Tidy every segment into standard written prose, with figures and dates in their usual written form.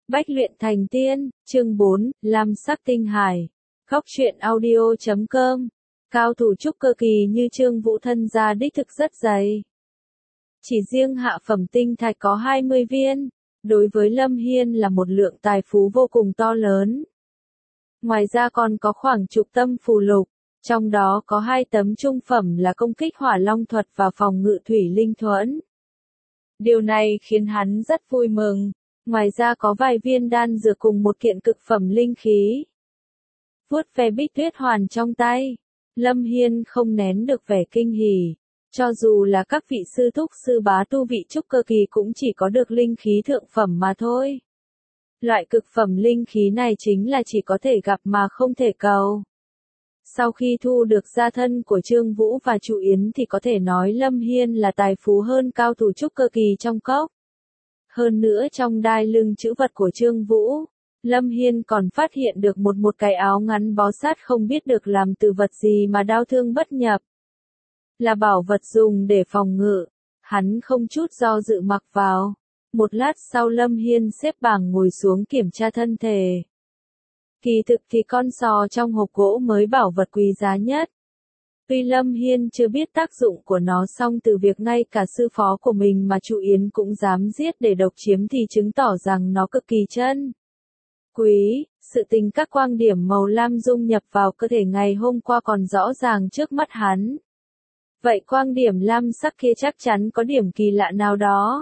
Bách luyện thành tiên, chương 4, Lam sắc tinh hải. Góc truyện audio.com. Cao thủ trúc cơ kỳ như Trương Vũ thân gia đích thực rất dày. Chỉ riêng hạ phẩm tinh thạch có 20 viên, đối với Lâm Hiên là một lượng tài phú vô cùng to lớn. Ngoài ra còn có khoảng chục tâm phù lục, trong đó có 2 tấm trung phẩm là công kích hỏa long thuật và phòng ngự thủy linh thuẫn. Điều này khiến hắn rất vui mừng. Ngoài ra có vài viên đan dược cùng một kiện cực phẩm linh khí. Vuốt ve bích tuyết hoàn trong tay, Lâm Hiên không nén được vẻ kinh hỉ. Cho dù là các vị sư thúc sư bá tu vị trúc cơ kỳ cũng chỉ có được linh khí thượng phẩm mà thôi. Loại cực phẩm linh khí này chính là chỉ có thể gặp mà không thể cầu. Sau khi thu được gia thân của Trương Vũ và Trụ Yến thì có thể nói Lâm Hiên là tài phú hơn cao thủ trúc cơ kỳ trong cốc. Hơn nữa trong đai lưng trữ vật của Trương Vũ, Lâm Hiên còn phát hiện được một cái áo ngắn bó sát không biết được làm từ vật gì mà đao thương bất nhập. Là bảo vật dùng để phòng ngự, hắn không chút do dự mặc vào. Một lát sau Lâm Hiên xếp bằng ngồi xuống kiểm tra thân thể. Kỳ thực thì con sò trong hộp gỗ mới bảo vật quý giá nhất. Tuy Lâm Hiên chưa biết tác dụng của nó song từ việc ngay cả sư phó của mình mà Trụ Yến cũng dám giết để độc chiếm thì chứng tỏ rằng nó cực kỳ chân quý. Sự tình các quang điểm màu lam dung nhập vào cơ thể ngày hôm qua còn rõ ràng trước mắt hắn. Vậy quang điểm lam sắc kia chắc chắn có điểm kỳ lạ nào đó.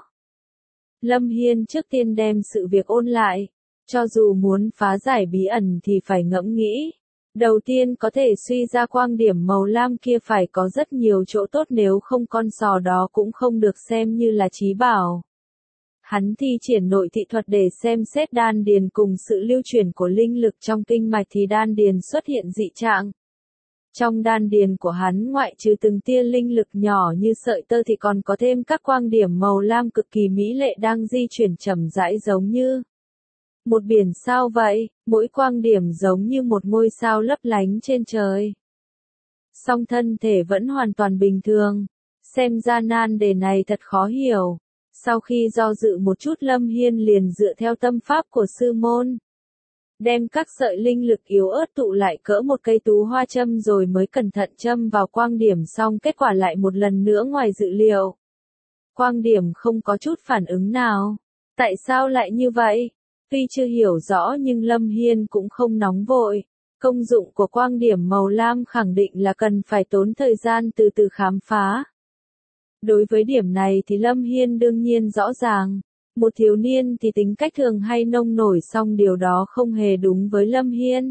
Lâm Hiên trước tiên đem sự việc ôn lại. Cho dù muốn phá giải bí ẩn thì phải ngẫm nghĩ. Đầu tiên có thể suy ra quang điểm màu lam kia phải có rất nhiều chỗ tốt, nếu không con sò đó cũng không được xem như là trí bảo. Hắn thi triển nội thị thuật để xem xét đan điền cùng sự lưu chuyển của linh lực trong kinh mạch thì đan điền xuất hiện dị trạng. Trong đan điền của hắn ngoại trừ từng tia linh lực nhỏ như sợi tơ thì còn có thêm các quang điểm màu lam cực kỳ mỹ lệ đang di chuyển chậm rãi giống như một biển sao vậy, mỗi quang điểm giống như một ngôi sao lấp lánh trên trời. Song thân thể vẫn hoàn toàn bình thường, xem ra nan đề này thật khó hiểu. Sau khi do dự một chút Lâm Hiên liền dựa theo tâm pháp của sư môn. Đem các sợi linh lực yếu ớt tụ lại cỡ một cây tú hoa châm rồi mới cẩn thận châm vào quang điểm, xong kết quả lại một lần nữa ngoài dự liệu. Quang điểm không có chút phản ứng nào. Tại sao lại như vậy? Tuy chưa hiểu rõ nhưng Lâm Hiên cũng không nóng vội. Công dụng của quang điểm màu lam khẳng định là cần phải tốn thời gian từ từ khám phá. Đối với điểm này thì Lâm Hiên đương nhiên rõ ràng. Một thiếu niên thì tính cách thường hay nông nổi, song điều đó không hề đúng với Lâm Hiên.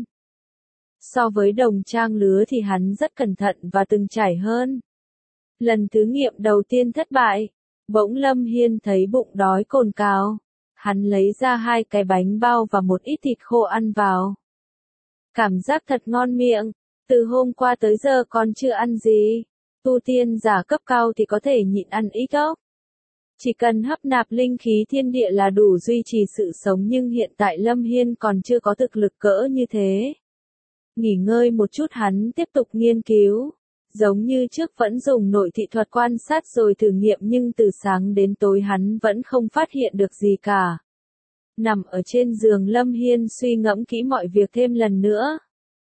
So với đồng trang lứa thì hắn rất cẩn thận và từng trải hơn. Lần thử nghiệm đầu tiên thất bại, bỗng Lâm Hiên thấy bụng đói cồn cào. Hắn lấy ra 2 cái bánh bao và một ít thịt khô ăn vào. Cảm giác thật ngon miệng, từ hôm qua tới giờ còn chưa ăn gì. Tu tiên giả cấp cao thì có thể nhịn ăn ít ốc. Chỉ cần hấp nạp linh khí thiên địa là đủ duy trì sự sống, nhưng hiện tại Lâm Hiên còn chưa có thực lực cỡ như thế. Nghỉ ngơi một chút hắn tiếp tục nghiên cứu. Giống như trước vẫn dùng nội thị thuật quan sát rồi thử nghiệm, nhưng từ sáng đến tối hắn vẫn không phát hiện được gì cả. Nằm ở trên giường Lâm Hiên suy ngẫm kỹ mọi việc thêm lần nữa.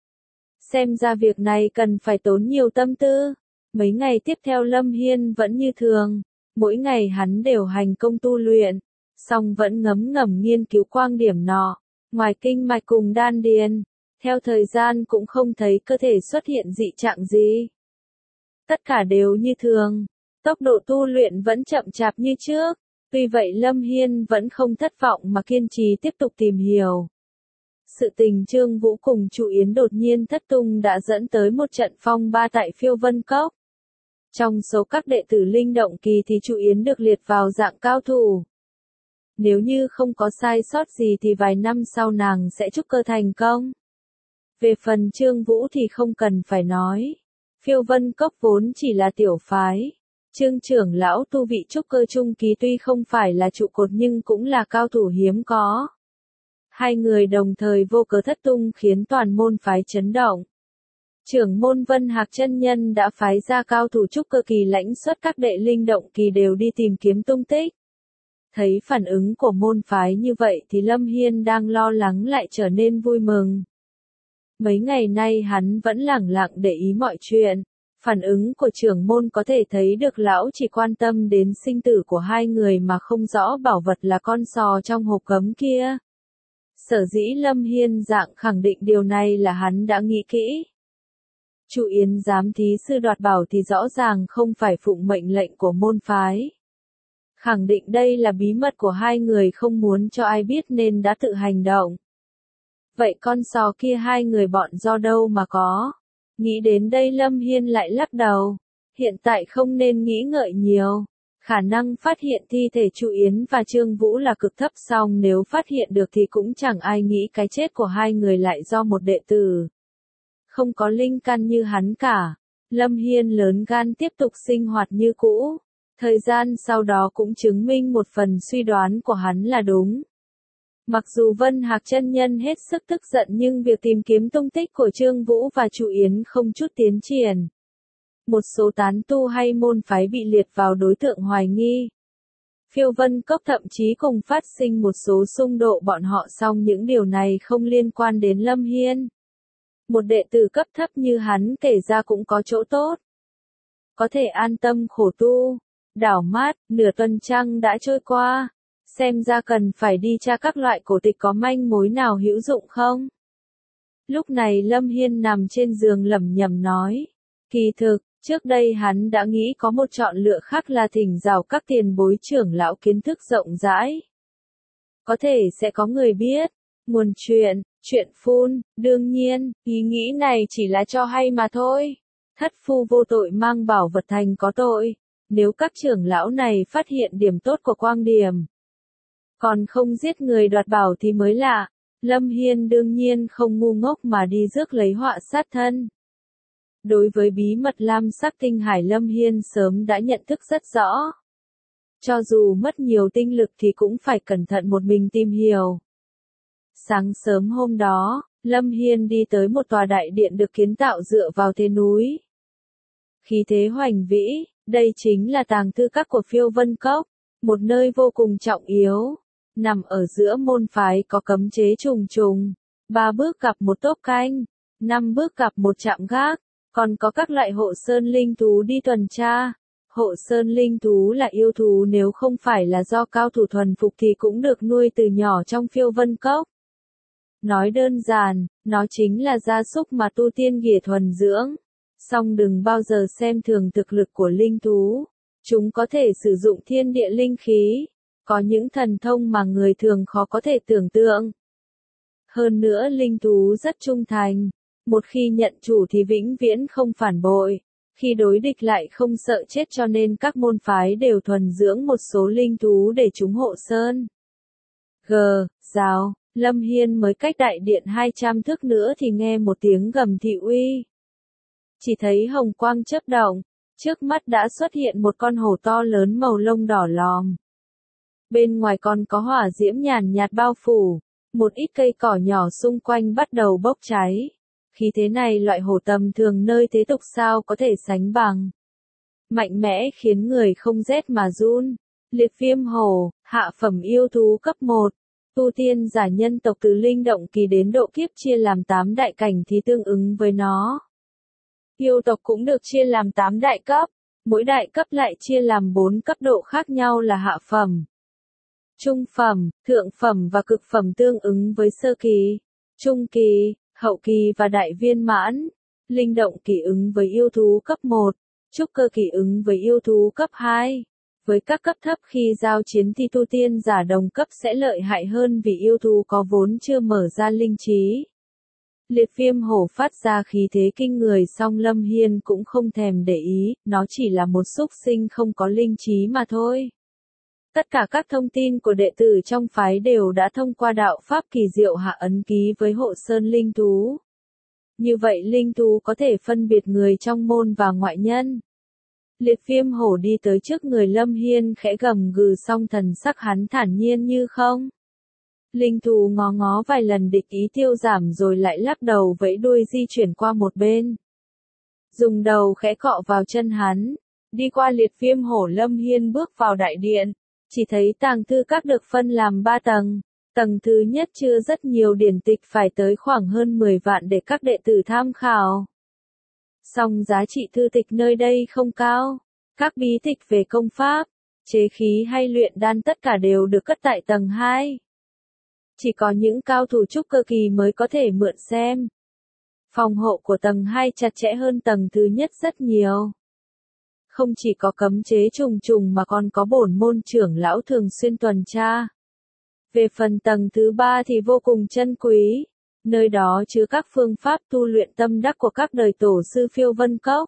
Xem ra việc này cần phải tốn nhiều tâm tư. Mấy ngày tiếp theo Lâm Hiên vẫn như thường. Mỗi ngày hắn đều hành công tu luyện. Song vẫn ngấm ngầm nghiên cứu quang điểm nọ. Ngoài kinh mạch cùng đan điền. Theo thời gian cũng không thấy cơ thể xuất hiện dị trạng gì. Tất cả đều như thường. Tốc độ tu luyện vẫn chậm chạp như trước. Tuy vậy Lâm Hiên vẫn không thất vọng mà kiên trì tiếp tục tìm hiểu. Sự tình Trương Vũ cùng Trụ Yến đột nhiên thất tung đã dẫn tới một trận phong ba tại Phiêu Vân Cốc. Trong số các đệ tử linh động kỳ thì Trụ Yến được liệt vào dạng cao thủ. Nếu như không có sai sót gì thì vài năm sau nàng sẽ trúc cơ thành công. Về phần Trương Vũ thì không cần phải nói. Phiêu Vân Cốc vốn chỉ là tiểu phái. Trương trưởng lão tu vị trúc cơ trung kỳ tuy không phải là trụ cột nhưng cũng là cao thủ hiếm có. 2 người đồng thời vô cớ thất tung khiến toàn môn phái chấn động. Trưởng môn Vân Hạc chân nhân đã phái ra cao thủ trúc cơ kỳ lãnh xuất các đệ linh động kỳ đều đi tìm kiếm tung tích. Thấy phản ứng của môn phái như vậy thì Lâm Hiên đang lo lắng lại trở nên vui mừng. Mấy ngày nay hắn vẫn lẳng lặng để ý mọi chuyện. Phản ứng của trưởng môn có thể thấy được lão chỉ quan tâm đến sinh tử của hai người mà không rõ bảo vật là con sò trong hộp gấm kia. Sở dĩ Lâm Hiên dạng khẳng định điều này là hắn đã nghĩ kỹ. Chu Yến giám thí sư đoạt bảo thì rõ ràng không phải phụng mệnh lệnh của môn phái. Khẳng định đây là bí mật của hai người không muốn cho ai biết nên đã tự hành động. Vậy con sò kia hai người bọn do đâu mà có? Nghĩ đến đây Lâm Hiên lại lắc đầu. Hiện tại không nên nghĩ ngợi nhiều. Khả năng phát hiện thi thể Chu Yến và Trương Vũ là cực thấp, song nếu phát hiện được thì cũng chẳng ai nghĩ cái chết của hai người lại do một đệ tử không có linh căn như hắn cả. Lâm Hiên lớn gan tiếp tục sinh hoạt như cũ. Thời gian sau đó cũng chứng minh một phần suy đoán của hắn là đúng. Mặc dù Vân Hạc chân nhân hết sức tức giận nhưng việc tìm kiếm tung tích của Trương Vũ và Chu Yến không chút tiến triển. Một số tán tu hay môn phái bị liệt vào đối tượng hoài nghi. Phiêu Vân Cốc thậm chí cùng phát sinh một số xung đột bọn họ, song những điều này không liên quan đến Lâm Hiên. Một đệ tử cấp thấp như hắn kể ra cũng có chỗ tốt. Có thể an tâm khổ tu. Đảo mắt, nửa tuần trăng đã trôi qua. Xem ra cần phải đi tra các loại cổ tịch có manh mối nào hữu dụng không. Lúc này Lâm Hiên nằm trên giường lẩm nhẩm nói. Kỳ thực, trước đây hắn đã nghĩ có một chọn lựa khác là thỉnh giáo các tiền bối trưởng lão kiến thức rộng rãi. Có thể sẽ có người biết. Nguồn chuyện phun, đương nhiên, ý nghĩ này chỉ là cho hay mà thôi. Thất phu vô tội mang bảo vật thành có tội. Nếu các trưởng lão này phát hiện điểm tốt của Quang Điểm, còn không giết người đoạt bảo thì mới lạ. Lâm Hiên đương nhiên không ngu ngốc mà đi rước lấy họa sát thân. Đối với bí mật lam sắc tinh hải Lâm Hiên sớm đã nhận thức rất rõ. Cho dù mất nhiều tinh lực thì cũng phải cẩn thận một mình tìm hiểu. Sáng sớm hôm đó, Lâm Hiên đi tới một tòa đại điện được kiến tạo dựa vào thế núi. Khí thế hoành vĩ, đây chính là tàng thư các của Phiêu Vân Cốc, một nơi vô cùng trọng yếu. Nằm ở giữa môn phái có cấm chế trùng trùng, 3 bước gặp một tốp canh, 5 bước gặp một trạm gác, còn có các loại hộ sơn linh thú đi tuần tra. Hộ sơn linh thú là yêu thú nếu không phải là do cao thủ thuần phục thì cũng được nuôi từ nhỏ trong Phiêu Vân Cốc. Nói đơn giản, nó chính là gia súc mà tu tiên ghỉa thuần dưỡng. Song đừng bao giờ xem thường thực lực của linh thú. Chúng có thể sử dụng thiên địa linh khí, có những thần thông mà người thường khó có thể tưởng tượng. Hơn nữa linh thú rất trung thành, một khi nhận chủ thì vĩnh viễn không phản bội, khi đối địch lại không sợ chết, cho nên các môn phái đều thuần dưỡng một số linh thú để chúng hộ sơn. Rào, Lâm Hiên mới cách đại điện 200 thước nữa thì nghe một tiếng gầm thị uy. Chỉ thấy hồng quang chớp động, trước mắt đã xuất hiện một con hổ to lớn màu lông đỏ lòm. Bên ngoài còn có hỏa diễm nhàn nhạt bao phủ, một ít cây cỏ nhỏ xung quanh bắt đầu bốc cháy. Khí thế này loại hổ tầm thường nơi thế tục sao có thể sánh bằng. Mạnh mẽ khiến người không rét mà run. Liệt viêm hổ, hạ phẩm yêu thú cấp 1. Tu tiên giả nhân tộc từ linh động kỳ đến độ kiếp chia làm 8 đại cảnh thì tương ứng với nó. Yêu tộc cũng được chia làm 8 đại cấp, mỗi đại cấp lại chia làm 4 cấp độ khác nhau là hạ phẩm, trung phẩm, thượng phẩm và cực phẩm tương ứng với sơ kỳ, trung kỳ, hậu kỳ và đại viên mãn. Linh động kỳ ứng với yêu thú cấp 1, trúc cơ kỳ ứng với yêu thú cấp 2. Với các cấp thấp khi giao chiến thì tu tiên giả đồng cấp sẽ lợi hại hơn vì yêu thú có vốn chưa mở ra linh trí. Liệt viêm hổ phát ra khí thế kinh người, song Lâm Hiên cũng không thèm để ý, nó chỉ là một súc sinh không có linh trí mà thôi. Tất cả các thông tin của đệ tử trong phái đều đã thông qua đạo pháp kỳ diệu hạ ấn ký với hộ sơn linh thú. Như vậy linh thú có thể phân biệt người trong môn và ngoại nhân. Liệt viêm hổ đi tới trước người Lâm Hiên khẽ gầm gừ, song thần sắc hắn thản nhiên như không. Linh thú ngó ngó vài lần địch ý tiêu giảm rồi lại lắc đầu vẫy đuôi di chuyển qua một bên. Dùng đầu khẽ cọ vào chân hắn. Đi qua liệt viêm hổ, Lâm Hiên bước vào đại điện. Chỉ thấy tàng thư các được phân làm 3 tầng. Tầng thứ nhất chứa rất nhiều điển tịch phải tới khoảng hơn 10 vạn để các đệ tử tham khảo. Song giá trị thư tịch nơi đây không cao. Các bí tịch về công pháp, chế khí hay luyện đan tất cả đều được cất tại tầng 2. Chỉ có những cao thủ trúc cơ kỳ mới có thể mượn xem. Phòng hộ của tầng 2 chặt chẽ hơn tầng thứ nhất rất nhiều. Không chỉ có cấm chế trùng trùng mà còn có bổn môn trưởng lão thường xuyên tuần tra. Về phần tầng thứ 3 thì vô cùng chân quý. Nơi đó chứa các phương pháp tu luyện tâm đắc của các đời tổ sư Phiêu Vân Cốc.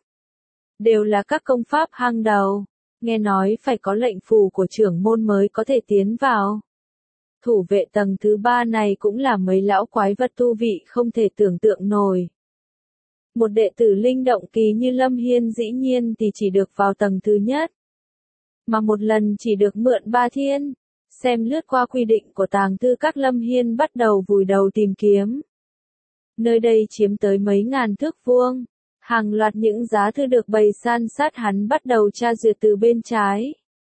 Đều là các công pháp hàng đầu. Nghe nói phải có lệnh phù của trưởng môn mới có thể tiến vào. Thủ vệ tầng thứ 3 này cũng là mấy lão quái vật tu vị không thể tưởng tượng nổi. Một đệ tử linh động kỳ như Lâm Hiên dĩ nhiên thì chỉ được vào tầng thứ nhất. Mà một lần chỉ được mượn 3 thiên. Xem lướt qua quy định của tàng thư các, Lâm Hiên bắt đầu vùi đầu tìm kiếm. Nơi đây chiếm tới mấy ngàn thước vuông. Hàng loạt những giá thư được bày san sát, hắn bắt đầu tra duyệt từ bên trái.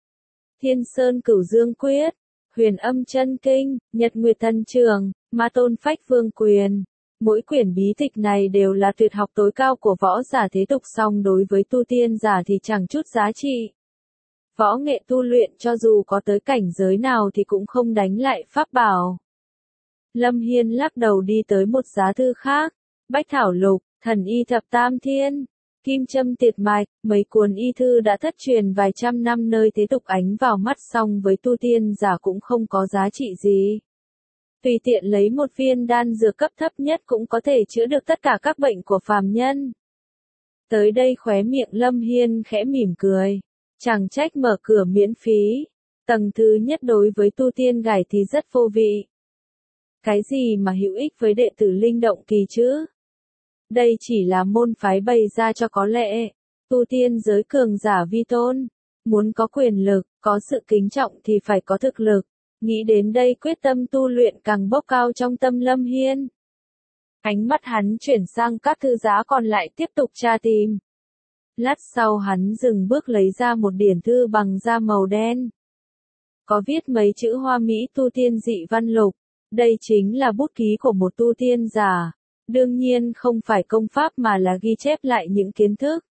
Thiên Sơn Cửu Dương Quyết, Huyền Âm Chân Kinh, Nhật Nguyệt Thần Trường, Ma Tôn Phách Vương Quyền. Mỗi quyển bí tịch này đều là tuyệt học tối cao của võ giả thế tục, song đối với tu tiên giả thì chẳng chút giá trị. Võ nghệ tu luyện cho dù có tới cảnh giới nào thì cũng không đánh lại pháp bảo. Lâm Hiên lắc đầu đi tới một giá thư khác. Bách Thảo Lục, Thần Y Thập Tam Thiên, Kim Châm Tiệt Mạch, mấy cuốn y thư đã thất truyền vài trăm năm nơi thế tục ánh vào mắt, song với tu tiên giả cũng không có giá trị gì. Tùy tiện lấy một viên đan dược cấp thấp nhất cũng có thể chữa được tất cả các bệnh của phàm nhân. Tới đây khóe miệng Lâm Hiên khẽ mỉm cười. Chẳng trách mở cửa miễn phí. Tầng thứ nhất đối với tu tiên gài thì rất vô vị. Cái gì mà hữu ích với đệ tử linh động kỳ chứ? Đây chỉ là môn phái bày ra cho có lệ. Tu tiên giới cường giả vi tôn. Muốn có quyền lực, có sự kính trọng thì phải có thực lực. Nghĩ đến đây quyết tâm tu luyện càng bốc cao trong tâm Lâm Hiên. Ánh mắt hắn chuyển sang các thư giá còn lại tiếp tục tra tìm. Lát sau hắn dừng bước lấy ra một điển thư bằng da màu đen. Có viết mấy chữ hoa mỹ tu tiên dị văn lục. Đây chính là bút ký của một tu tiên giả. Đương nhiên không phải công pháp mà là ghi chép lại những kiến thức.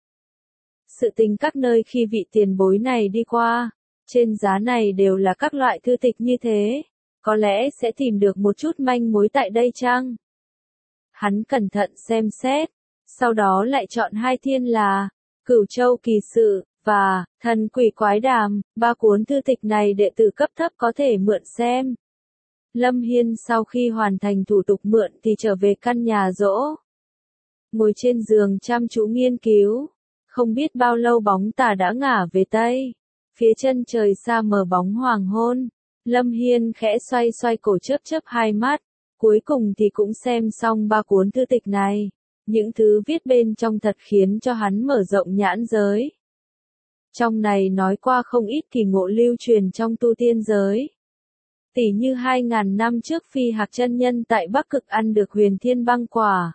Sự tình các nơi khi vị tiền bối này đi qua. Trên giá này đều là các loại thư tịch như thế. Có lẽ sẽ tìm được một chút manh mối tại đây chăng? Hắn cẩn thận xem xét. Sau đó lại chọn 2 thiên là Cửu Châu Kỳ Sự và Thần Quỷ Quái Đàm. 3 cuốn thư tịch này đệ tử cấp thấp có thể mượn xem. Lâm Hiên sau khi hoàn thành thủ tục mượn thì trở về căn nhà dỗ. Ngồi trên giường chăm chú nghiên cứu. Không biết bao lâu bóng tà đã ngả về Tây. Phía chân trời xa mờ bóng hoàng hôn. Lâm Hiên khẽ xoay xoay cổ, chớp chớp hai mắt. Cuối cùng thì cũng xem xong 3 cuốn thư tịch này. Những thứ viết bên trong thật khiến cho hắn mở rộng nhãn giới. Trong này nói qua không ít kỳ ngộ lưu truyền trong tu tiên giới. Tỉ như 2000 năm trước Phi Hạc chân nhân tại Bắc Cực ăn được Huyền Thiên Băng Quả.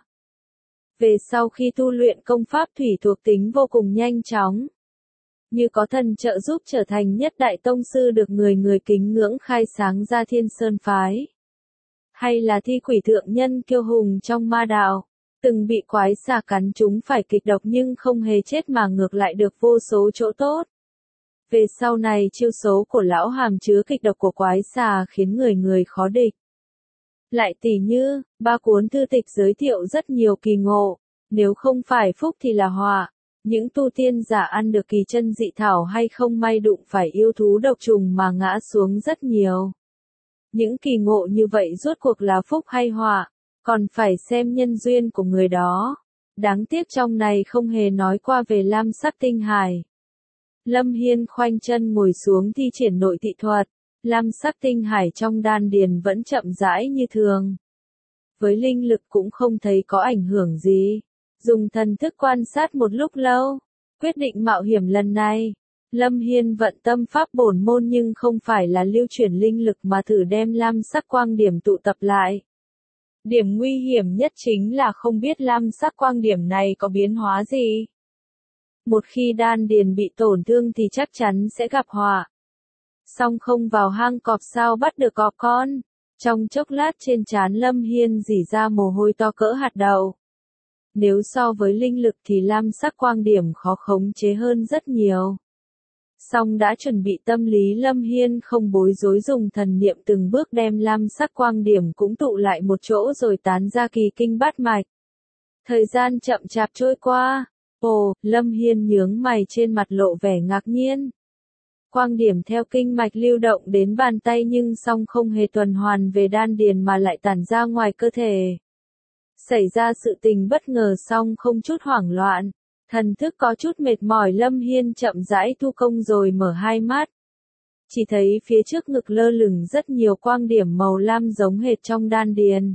Về sau khi tu luyện công pháp thủy thuộc tính vô cùng nhanh chóng. Như có thần trợ giúp trở thành nhất đại tông sư, được người người kính ngưỡng, khai sáng ra Thiên Sơn Phái. Hay là Thi Quỷ thượng nhân kiêu hùng trong ma đạo. Từng bị quái xà cắn trúng phải kịch độc nhưng không hề chết mà ngược lại được vô số chỗ tốt. Về sau này chiêu số của lão hàm chứa kịch độc của quái xà khiến người người khó địch. Lại tỉ như, 3 cuốn thư tịch giới thiệu rất nhiều kỳ ngộ, nếu không phải phúc thì là họa. Những tu tiên giả ăn được kỳ chân dị thảo hay không may đụng phải yêu thú độc trùng mà ngã xuống rất nhiều. Những kỳ ngộ như vậy rốt cuộc là phúc hay họa, còn phải xem nhân duyên của người đó. Đáng tiếc trong này không hề nói qua về lam sắc tinh hải. Lâm Hiên khoanh chân ngồi xuống thi triển nội thị thuật. Lam sắc tinh hải trong đan điền vẫn chậm rãi như thường. Với linh lực cũng không thấy có ảnh hưởng gì. Dùng thần thức quan sát một lúc lâu. Quyết định mạo hiểm lần này. Lâm Hiên vận tâm pháp bổn môn nhưng không phải là lưu chuyển linh lực mà thử đem lam sắc quang điểm tụ tập lại. Điểm nguy hiểm nhất chính là không biết lam sắc quang điểm này có biến hóa gì. Một khi đan điền bị tổn thương thì chắc chắn sẽ gặp họa. Song không vào hang cọp sao bắt được cọp con. Trong chốc lát trên trán Lâm Hiên rỉ ra mồ hôi to cỡ hạt đậu. Nếu so với linh lực thì lam sắc quang điểm khó khống chế hơn rất nhiều. Song đã chuẩn bị tâm lý, Lâm Hiên không bối rối, dùng thần niệm từng bước đem lam sắc quang điểm cũng tụ lại một chỗ rồi tán ra kỳ kinh bát mạch. Thời gian chậm chạp trôi qua. Ồ, Lâm Hiên nhướng mày, trên mặt lộ vẻ ngạc nhiên. Quang điểm theo kinh mạch lưu động đến bàn tay nhưng song không hề tuần hoàn về đan điền mà lại tản ra ngoài cơ thể. Xảy ra sự tình bất ngờ song không chút hoảng loạn. Thần thức có chút mệt mỏi, Lâm Hiên chậm rãi thu công rồi mở hai mắt. Chỉ thấy phía trước ngực lơ lửng rất nhiều quang điểm màu lam giống hệt trong đan điền.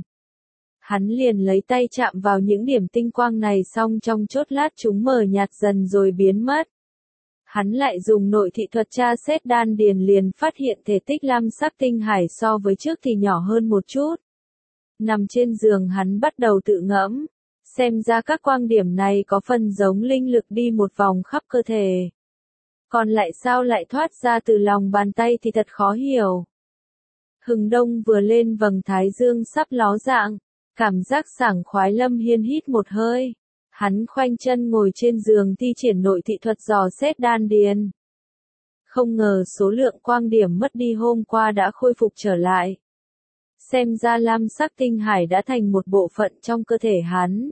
Hắn liền lấy tay chạm vào những điểm tinh quang này, xong trong chốc lát chúng mờ nhạt dần rồi biến mất. Hắn lại dùng nội thị thuật tra xét đan điền, liền phát hiện thể tích lam sắc tinh hải so với trước thì nhỏ hơn một chút. Nằm trên giường hắn bắt đầu tự ngẫm. Xem ra các quang điểm này có phần giống linh lực đi một vòng khắp cơ thể. Còn lại sao lại thoát ra từ lòng bàn tay thì thật khó hiểu. Hừng đông vừa lên, vầng thái dương sắp ló dạng. Cảm giác sảng khoái, Lâm Hiên hít một hơi. Hắn khoanh chân ngồi trên giường thi triển nội thị thuật dò xét đan điền. Không ngờ số lượng quang điểm mất đi hôm qua đã khôi phục trở lại. Xem ra lam sắc tinh hải đã thành một bộ phận trong cơ thể hắn.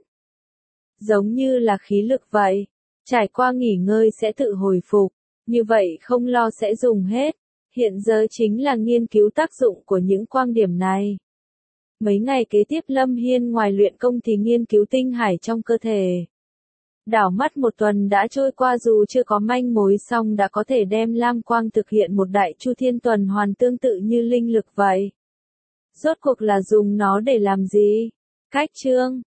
Giống như là khí lực vậy. Trải qua nghỉ ngơi sẽ tự hồi phục. Như vậy không lo sẽ dùng hết. Hiện giờ chính là nghiên cứu tác dụng của những quang điểm này. Mấy ngày kế tiếp Lâm Hiên ngoài luyện công thì nghiên cứu tinh hải trong cơ thể. Đảo mắt một tuần đã trôi qua, dù chưa có manh mối song đã có thể đem lam quang thực hiện một đại chu thiên tuần hoàn tương tự như linh lực vậy. Rốt cuộc là dùng nó để làm gì? Cách chương